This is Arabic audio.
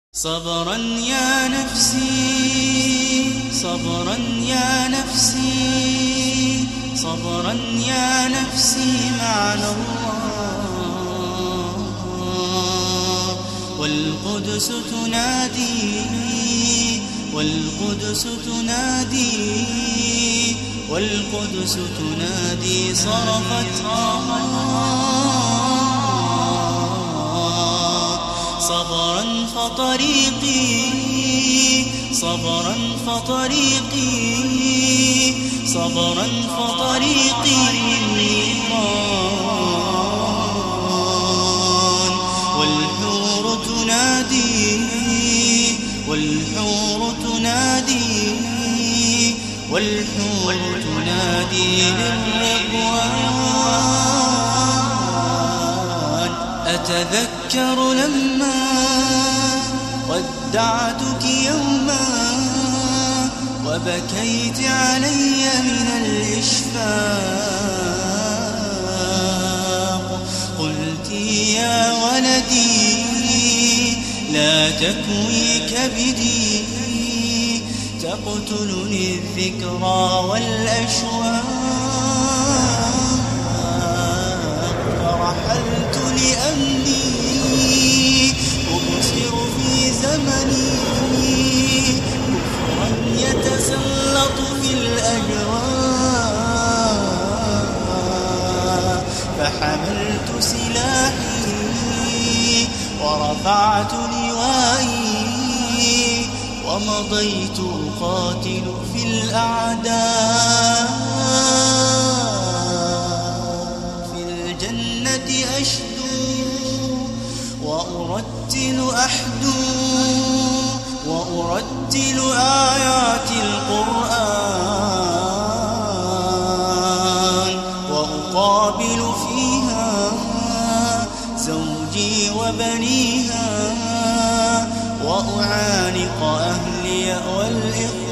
صبرا يا نفسي، صبرا يا نفسي، صبرا يا نفسي معنا الله. والقدس تنادي، والقدس تنادي، والقدس تنادي، صرخت صبرا فطريقي، صبرا فطريقي، صبرا فطريقي للنيران. والحور تنادي، والحور تنادي، والحور تنادي للرضوان. أتذكر لما ودعتك يوما وبكيت علي من الإشفاق. قلت يا ولدي لا تكوي كبدي، تقتلني الذكرى والأشواق. فرحلت لأني أبصر في زمني كفرا يتسلط في الأجواء. فحملت سلاحي ورفعت لوائي ومضيت أقاتل في الأعداء. في الجنة أشدو وأرتل أحدو، وأرتل آيات القرآن. وأقابل فيها زوجي وبنيها، وأعانق أهلي والإخوان.